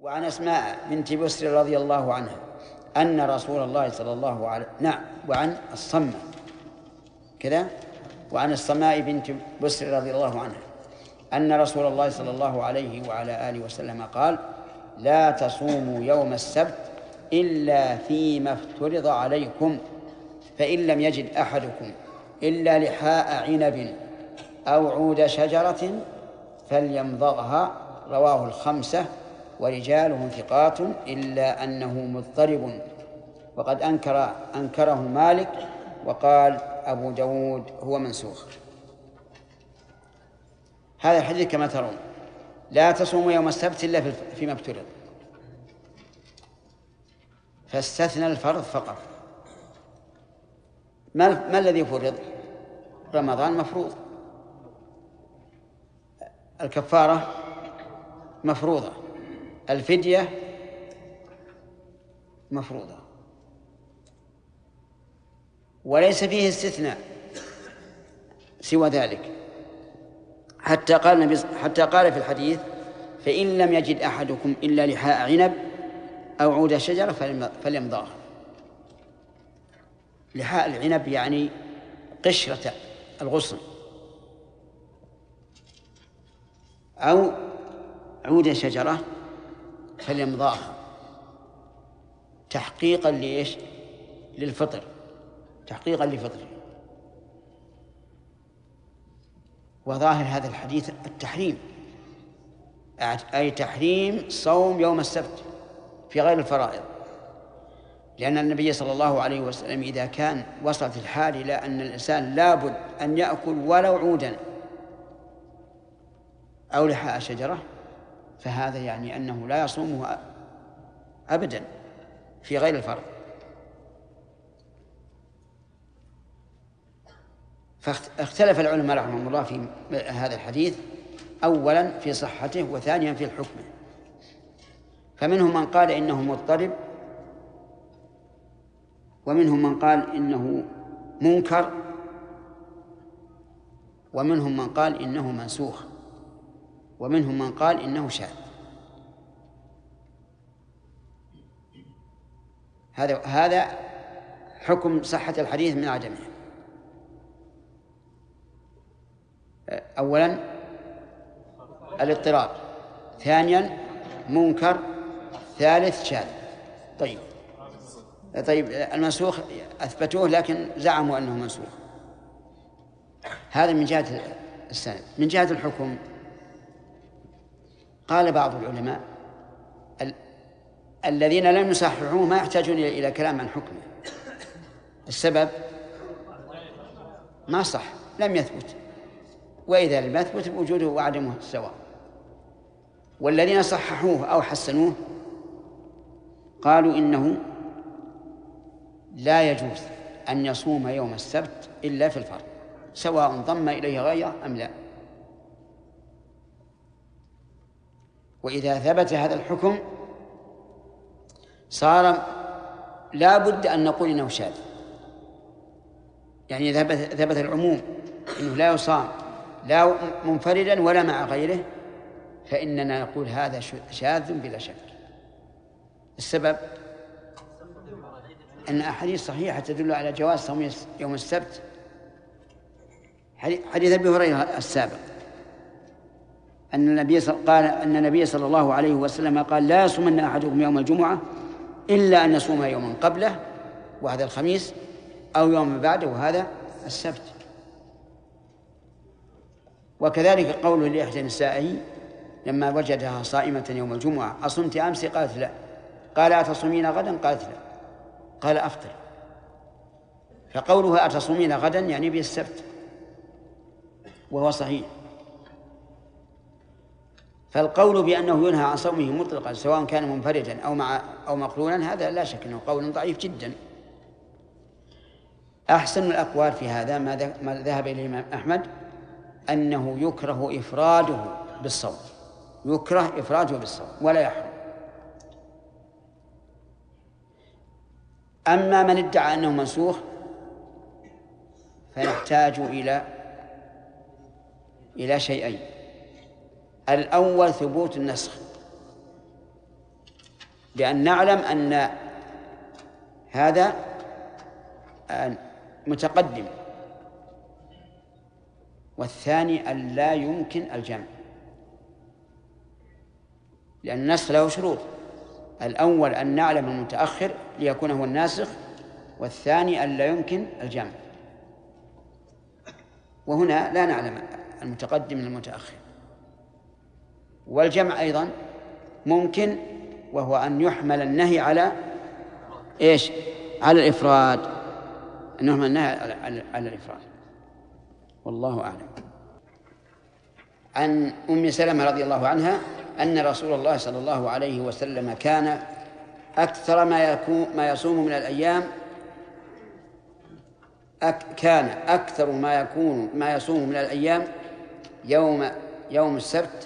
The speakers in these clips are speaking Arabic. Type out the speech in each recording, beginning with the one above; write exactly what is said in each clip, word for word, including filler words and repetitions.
وعن أسماء بنت بسر رضي الله عنها أن رسول الله صلى الله عليه نعم وعن الصمة كذا وعن الصماء بنت بسر رضي الله عنها أن رسول الله صلى الله عليه وعلى آله وسلم قال: لا تصوموا يوم السبت إلا فيما افترض عليكم، فإن لم يجد أحدكم إلا لحاء عنب أو عود شجرة فليمضغها. رواه الخمسة ورجاله ثقات إلا أنه مضطرب، وقد أنكر أنكره مالك، وقال أبو داود هو منسوخ. هذا الحديث كما ترون: لا تصوموا يوم السبت إلا فيما افترض، فاستثنى الفرض فقط. ما, ما الذي فرض؟ رمضان مفروض، الكفارة مفروضة، الفدية مفروضة، وليس فيه استثناء سوى ذلك. حتى قال النبي حتى قال في الحديث: فإن لم يجد أحدكم إلا لحاء عنب أو عود شجرة فليمضغه. لحاء العنب يعني قشرة الغصن، أو عود شجرة فليمضغها، تحقيقا لإيش؟ للفطر، تحقيقا لفطره. وظاهر هذا الحديث التحريم، أي تحريم صوم يوم السبت في غير الفرائض، لأن النبي صلى الله عليه وسلم إذا كان وصلت الحال إلى أن الإنسان لابد أن يأكل ولو عودا أو لحاء شجرة، فهذا يعني أنه لا يصومه أبدا في غير الفرض. فاختلف العلماء رحمهم الله في هذا الحديث، أولا في صحته، وثانيا في الحكم. فمنهم من قال إنه مضطرب، ومنهم من قال إنه منكر، ومنهم من قال إنه منسوخ، ومنهم من قال إنه شاذ. هذا هذا حكم صحة الحديث من عدمه. أولا الاضطراب، ثانيا منكر، ثالث شاذ. طيب طيب المنسوخ أثبتوه لكن زعموا أنه منسوخ. هذا من جهة السند. من جهة الحكم قال بعض العلماء ال... الذين لم يصححوه ما يحتاجون إلى كلام عن حكمه. السبب ما صح، لم يثبت، وإذا لم يثبت وجوده وعدمه سواء. والذين صححوه أو حسنوه قالوا إنه لا يجوز أن يصوم يوم السبت إلا في الفرض، سواء ضم إليه غيره أم لا. وإذا ثبت هذا الحكم صار لا بد أن نقول إنه شاذ. يعني ثبت, ثبت العموم إنه لا يصام لا منفردا ولا مع غيره، فإننا نقول هذا شاذ بلا شك. السبب أن أحاديث صحيحة تدل على جواز صوم يوم السبت. حديث أبي هريرة السابق أن النبي قال أن النبي صلى الله عليه وسلم قال: لا يصومن أحدكم يوم الجمعة إلا أن يصوم يوما قبله، وهذا الخميس، أو يوم بعده، وهذا السبت. وكذلك قوله لإحدى نسائه لما وجدها صائمة يوم الجمعة: أصمت أمس؟ قالت لا. قال: أتصومين غدا؟ قالت لا. قال: أفطر. فقولها أتصومين غدا يعني بالسبت، وهو صحيح. فالقول بأنه ينهى عن صومه مطلقا سواء كان منفردا أو مع أو مقرونا هذا لا شك أنه قول ضعيف جدا. أحسن الأقوال في هذا ما ذهب إليه الإمام أحمد، أنه يكره إفراده بالصوم، يكره إفراده بالصوم ولا يحرم. أما من ادعى أنه منسوخ فنحتاج إلى إلى شيئين: الأول ثبوت النسخ، لأن نعلم أن هذا متقدم، والثاني أن لا يمكن الجمع، لأن النسخ له شروط. الأول أن نعلم المتأخر ليكون هو الناسخ، والثاني أن لا يمكن الجمع، وهنا لا نعلم المتقدم من المتأخر. والجمع أيضا ممكن، وهو أن يحمل النهي على إيش؟ على الإفراد، أن يحمل النهي على, على الإفراد. والله أعلم. عن أم سلمة رضي الله عنها أن رسول الله صلى الله عليه وسلم كان أكثر ما يكون ما يصوم من الأيام أك كان أكثر ما يكون ما يصوم من الأيام يوم يوم السبت.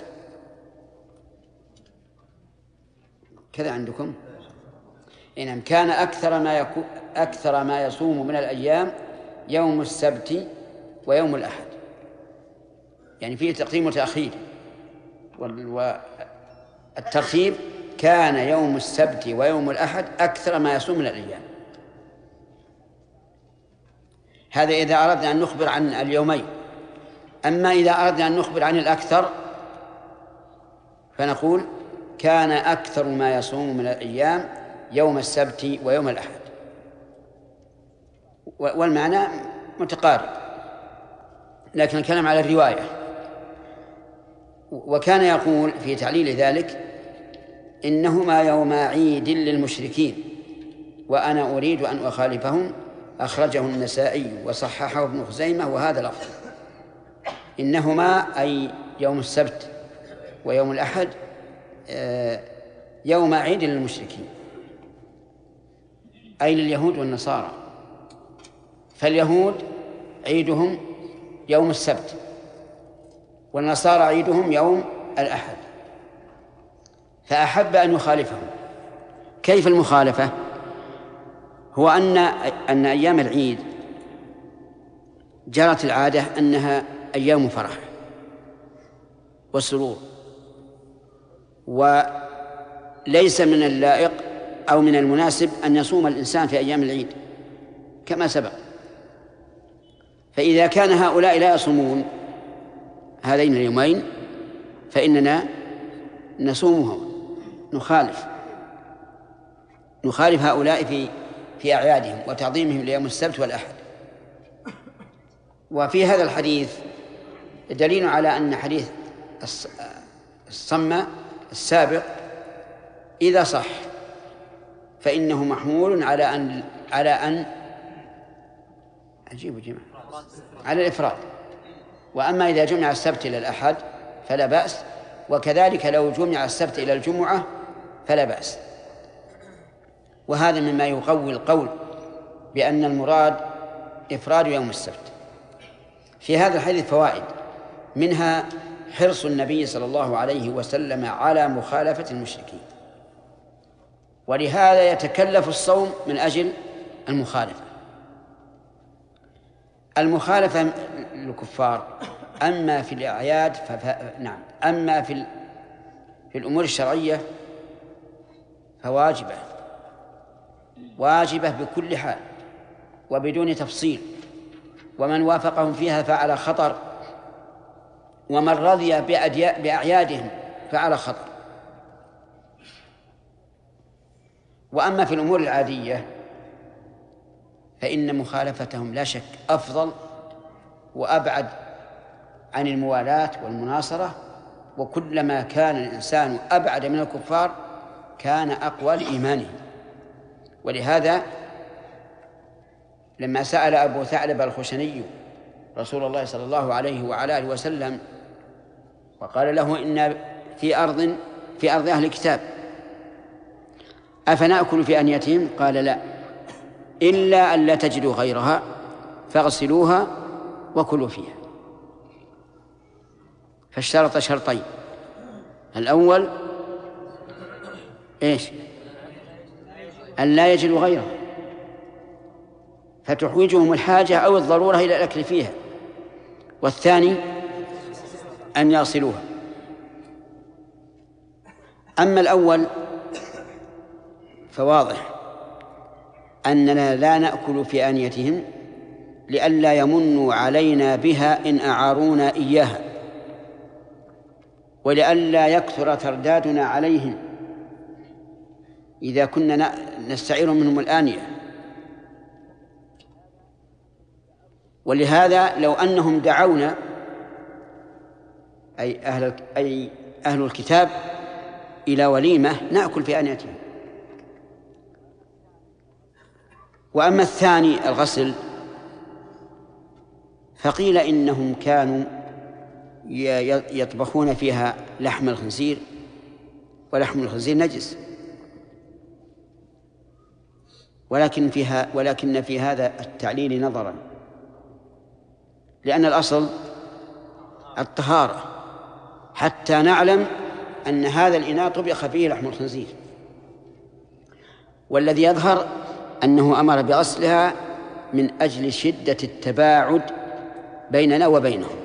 كذا عندكم؟ إنهم كان أكثر ما يكون أكثر ما يصوم من الأيام يوم السبت ويوم الأحد، يعني فيه تقديم وتأخير، والترتيب كان يوم السبت ويوم الأحد أكثر ما يصوم من الأيام. هذا إذا أردنا أن نخبر عن اليومين. أما إذا أردنا أن نخبر عن الأكثر فنقول كان أكثر ما يصوم من الأيام يوم السبت ويوم الأحد، والمعنى متقارب، لكن الكلام على الرواية. وكان يقول في تعليل ذلك إنهما يوم عيد للمشركين وأنا أريد أن أخالفهم، أخرجه النسائي وصححه ابن خزيمة وهذا لفظ. إنهما أي يوم السبت ويوم الأحد يوم عيد للمشركين، أي لليهود والنصارى. فاليهود عيدهم يوم السبت، والنصارى عيدهم يوم الأحد، فأحب أن يخالفهم. كيف المخالفة؟ هو أن أن أيام العيد جرت العادة أنها أيام فرح وسرور، وليس من اللائق أو من المناسب أن يصوم الإنسان في أيام العيد كما سبق. فإذا كان هؤلاء لا يصومون هذين اليومين فإننا نصومهم، نخالف نخالف هؤلاء في في أعيادهم وتعظيمهم ليوم السبت والأحد. وفي هذا الحديث دليل على أن حديث الصمة السابق إذا صح فإنه محمول على أن على أن أجيب جمع على الإفراد. وأما إذا جمع السبت إلى الأحد فلا بأس، وكذلك لو جمع السبت إلى الجمعة فلا بأس. وهذا مما يقوي القول بأن المراد إفراد يوم السبت. في هذا الحديث فوائد، منها حرص النبي صلى الله عليه وسلم على مخالفة المشركين، ولهذا يتكلف الصوم من أجل المخالفة المخالفة للكفار. أما في الأعياد فف... نعم أما في ال... في الأمور الشرعية فواجبة واجبة بكل حال وبدون تفصيل، ومن وافقهم فيها فعلى خطر، ومن رضي بأعيادهم فعلى خطر. وأما في الأمور العادية فإن مخالفتهم لا شك أفضل وأبعد عن الموالاة والمناصرة، وكلما كان الإنسان أبعد من الكفار كان أقوى لإيمانه. ولهذا لما سأل أبو ثعلب الخشني رسول الله صلى الله عليه وعلى آله وسلم وقال له إن في أرض في أرض أهل الكتاب أفنأكل في أنيتهم؟ قال لا، إلا أن لا تجدوا غيرها فاغسلوها وكلوا فيها. فاشترط شرطين: الأول إيش؟ أن لا يجدوا غيرها فتحوجهم الحاجة أو الضرورة إلى الأكل فيها، والثاني أن يصلوها. أما الأول فواضح أننا لا نأكل في آنيتهم لئلا يمنوا علينا بها إن أعارونا إياها، ولئلا يكثر تردادنا عليهم إذا كنا نستعير منهم الآنية. ولهذا لو أنهم دعونا أي أهل أي أهل الكتاب إلى وليمة نأكل في آنيتهم. وأما الثاني الغسل فقيل إنهم كانوا يطبخون فيها لحم الخنزير، ولحم الخنزير نجس، ولكن فيها ولكن في هذا التعليل نظرا، لأن الأصل الطهارة، حتى نعلم أن هذا الإناء طبخ فيه لحم الخنزير. والذي يظهر أنه أمر بغسلها من أجل شدة التباعد بيننا وبينهم.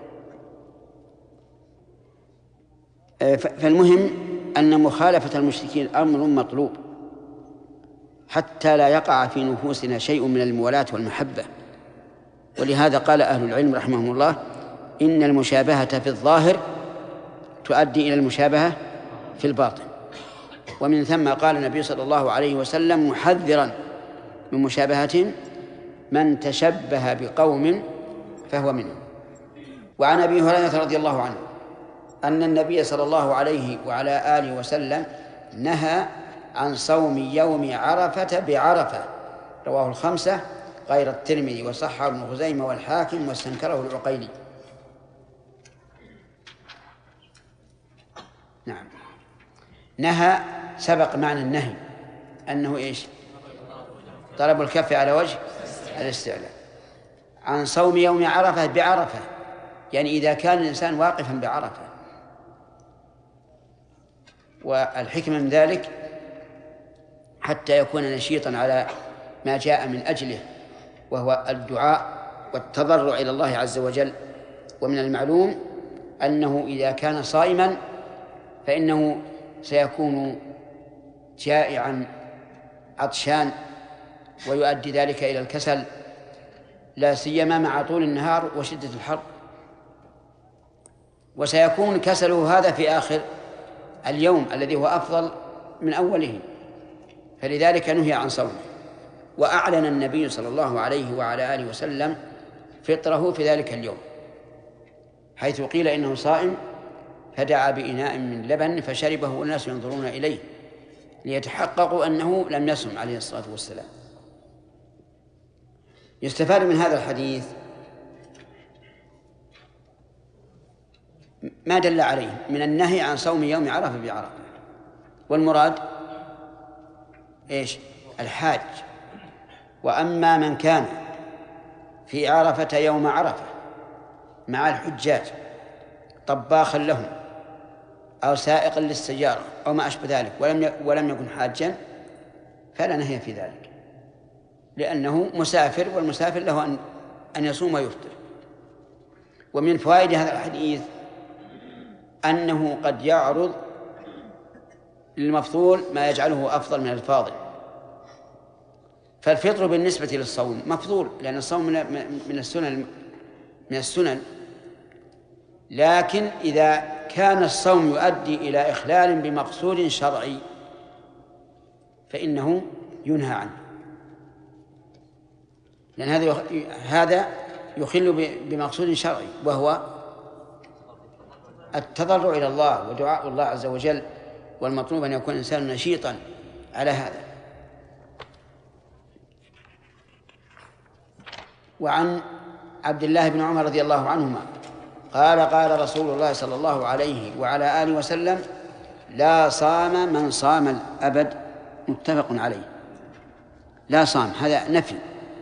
فالمهم أن مخالفة المشركين أمر مطلوب حتى لا يقع في نفوسنا شيء من الموالاة والمحبة. ولهذا قال أهل العلم رحمهم الله: إن المشابهة في الظاهر تؤدي إلى المشابهة في الباطن. ومن ثم قال النبي صلى الله عليه وسلم محذرا من مشابهتهم: من تشبه بقوم فهو منهم. وعن أبي هريرة رضي الله عنه أن النبي صلى الله عليه وعلى آله وسلم نهى عن صوم يوم عرفة بعرفة، رواه الخمسة غير الترمذي، وصححه ابن خزيمة والحاكم واستنكره العقيلي. نعم، نهى سبق معنى النهي أنه إيش؟ طلب الكف على وجه الاستعلاء. عن صوم يوم عرفة بعرفة، يعني إذا كان الإنسان واقفا بعرفة. والحكمة من ذلك حتى يكون نشيطا على ما جاء من أجله، وهو الدعاء والتضرع إلى الله عز وجل. ومن المعلوم أنه إذا كان صائما فإنه سيكون جائعا عطشان، ويؤدي ذلك إلى الكسل، لا سيما مع طول النهار وشدة الحر، وسيكون كسله هذا في آخر اليوم الذي هو أفضل من أوله، فلذلك نهي عن صومه. وأعلن النبي صلى الله عليه وعلى آله وسلم فطره في ذلك اليوم، حيث قيل إنه صائم فدعا بإناء من لبن فشربه والناس ينظرون إليه ليتحققوا أنه لم يصم عليه الصلاة والسلام. يستفاد من هذا الحديث ما دل عليه من النهي عن صوم يوم عرفة بعرفة. والمراد إيش؟ الحاج. وأما من كان في عرفة يوم عرفة مع الحجاج طباخا لهم أو سائقا للسيارة أو ما أشبه ذلك ولم ولم يكن حاجا فلا نهي في ذلك، لأنه مسافر، والمسافر له أن أن يصوم ويفطر. ومن فوائد هذا الحديث أنه قد يعرض للمفضول ما يجعله أفضل من الفاضل. فالفطر بالنسبة للصوم مفضول، لأن الصوم من السنن من السنن لكن إذا كان الصوم يؤدي إلى إخلال بمقصود شرعي فإنه ينهى عنه، لأن هذا هذا يخل بمقصود شرعي، وهو التضرع إلى الله ودعاء الله عز وجل. والمطلوب أن يكون الإنسان نشيطا على هذا. وعن عبد الله بن عمر رضي الله عنهما قال قال رسول الله صلى الله عليه وعلى آله وسلم: لا صام من صام الأبد. متفق عليه. لا صام هذا نفي،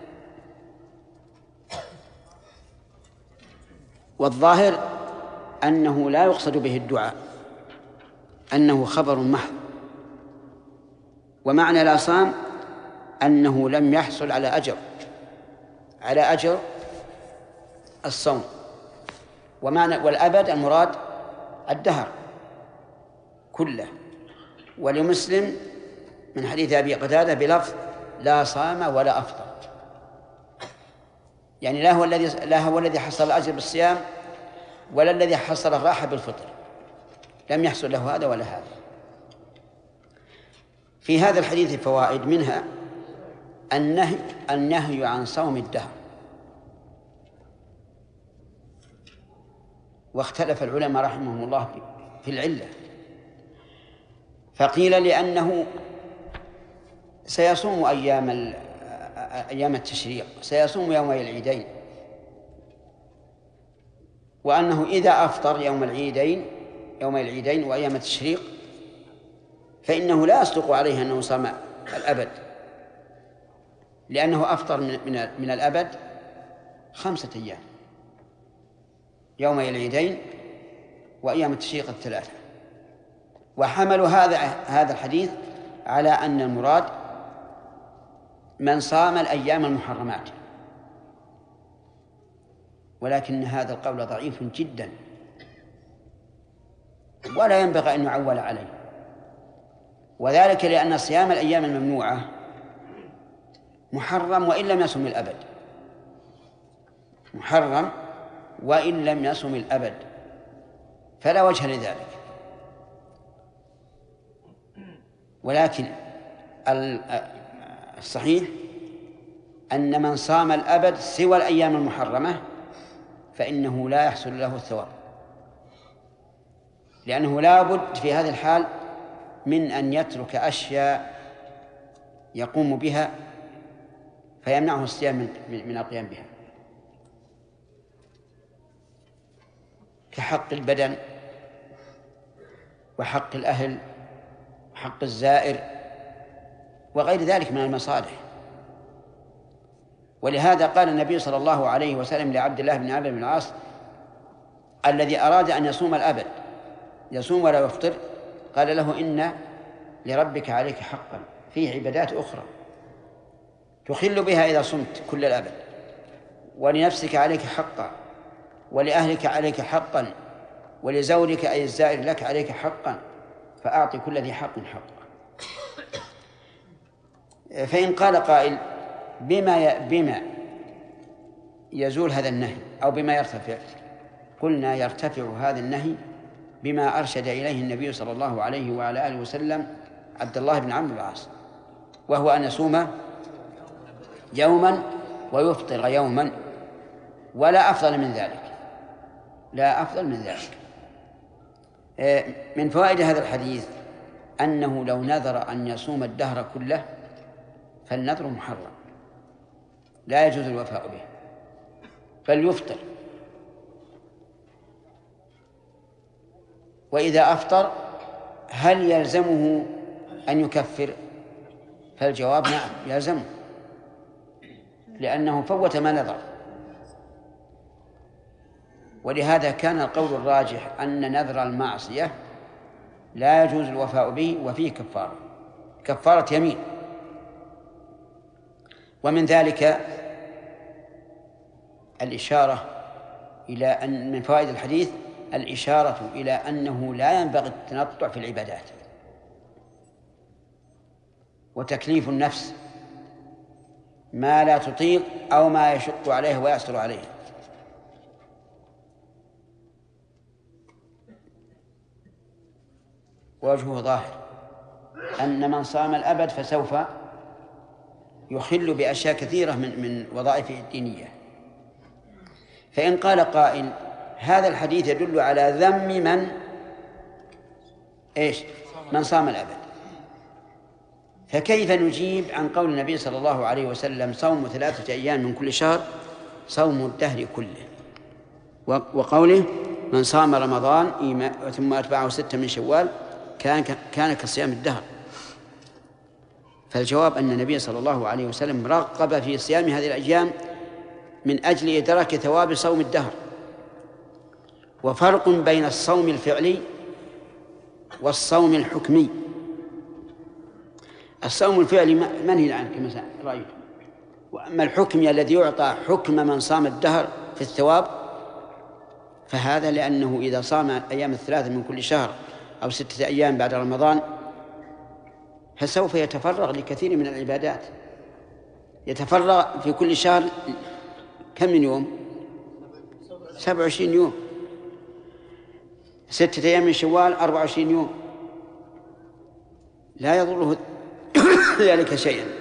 والظاهر أنه لا يقصد به الدعاء، أنه خبر محض. ومعنى لا صام أنه لم يحصل على أجر على أجر الصوم. ومعنى والأبد المراد الدهر كله. ولمسلم من حديث أبي قتادة بلفظ لا صام ولا أفطر، يعني لا هو الذي لا هو الذي حصل الأجر بالصيام ولا الذي حصل الراحة بالفطر، لم يحصل له هذا ولا هذا. في هذا الحديث فوائد، منها النهي النهي عن صوم الدهر، واختلف العلماء رحمهم الله في العلة، فقيل لأنه سيصوم أيام أيام التشريق، سيصوم يومي العيدين، وأنه إذا أفطر يوم العيدين يومي العيدين وأيام التشريق فإنه لا يصدق عليه أنه صام الأبد، لأنه أفطر من من الأبد خمسة أيام، يومي العيدين وأيام التشريق الثلاثة. وحملوا هذا هذا الحديث على أن المراد من صام الأيام المحرمات، ولكن هذا القول ضعيف جدا ولا ينبغي أن يعول عليه، وذلك لأن صيام الأيام الممنوعة محرم وإن لم يصم الأبد، محرم وإن لم يصم الأبد، فلا وجه لذلك. ولكن الصحيح أن من صام الأبد سوى الأيام المحرمة فإنه لا يحصل له الثواب، لأنه لا بد في هذه الحال من أن يترك أشياء يقوم بها فيمنعه الصيام من القيام بها، كحق البدن وحق الأهل وحق الزائر وغير ذلك من المصالح. ولهذا قال النبي صلى الله عليه وسلم لعبد الله بن عمرو بن العاص الذي أراد أن يصوم الأبد، يصوم ولا يفطر، قال له إن لربك عليك حقا فيه عبادات أخرى تخل بها إذا صمت كل الأبد، ولنفسك عليك حقا، ولأهلك عليك حقا، ولزوجك أي الزائر لك عليك حقا، فأعطي كل ذي حق حقا. فإن قال قائل بما بما يزول هذا النهي أو بما يرتفع، قلنا يرتفع هذا النهي بما أرشد إليه النبي صلى الله عليه وعلى آله وسلم عبد الله بن عمرو بن العاص، وهو أن يصوم يوما ويفطر يوما، ولا أفضل من ذلك، لا أفضل من ذلك. من فوائد هذا الحديث أنه لو نذر أن يصوم الدهر كله فالنذر محرم لا يجوز الوفاء به، فليفطر. وإذا أفطر هل يلزمه أن يكفر؟ فالجواب نعم يلزمه، لأنه فوت ما نذر. ولهذا كان القول الراجح أن نذر المعصية لا يجوز الوفاء به وفيه كفارة، كفارة يمين. ومن ذلك الإشارة إلى أن من فوائد الحديث الإشارة إلى أنه لا ينبغي التنطع في العبادات وتكليف النفس ما لا تطيق أو ما يشق عليه ويأسر عليه. وجهه ظاهر أن من صام الأبد فسوف يخل بأشياء كثيرة من من وظائفه الدينية. فإن قال قائل هذا الحديث يدل على ذم من إيش من صام الأبد، فكيف نجيب عن قول النبي صلى الله عليه وسلم صوم ثلاثة أيام من كل شهر صوم الدهر كله، وقوله من صام رمضان ثم أتبعه ستة من شوال كان كان كصيام الدهر؟ فالجواب أن النبي صلى الله عليه وسلم رغب في صيام هذه الأيام من أجل إدراك ثواب صوم الدهر. وفرق بين الصوم الفعلي والصوم الحكمي. الصوم الفعلي منهي عنه كما رأيت، وأما الحكمي الذي يعطى حكم من صام الدهر في الثواب فهذا لأنه إذا صام أيام الثلاثة من كل شهر أو ستة أيام بعد رمضان فسوف يتفرغ لكثير من العبادات. يتفرغ في كل شهر كم من يوم؟ سبع وعشرين يوم. ستة أيام من شوال أربع وعشرين يوم، لا يضره ذلك شيئا.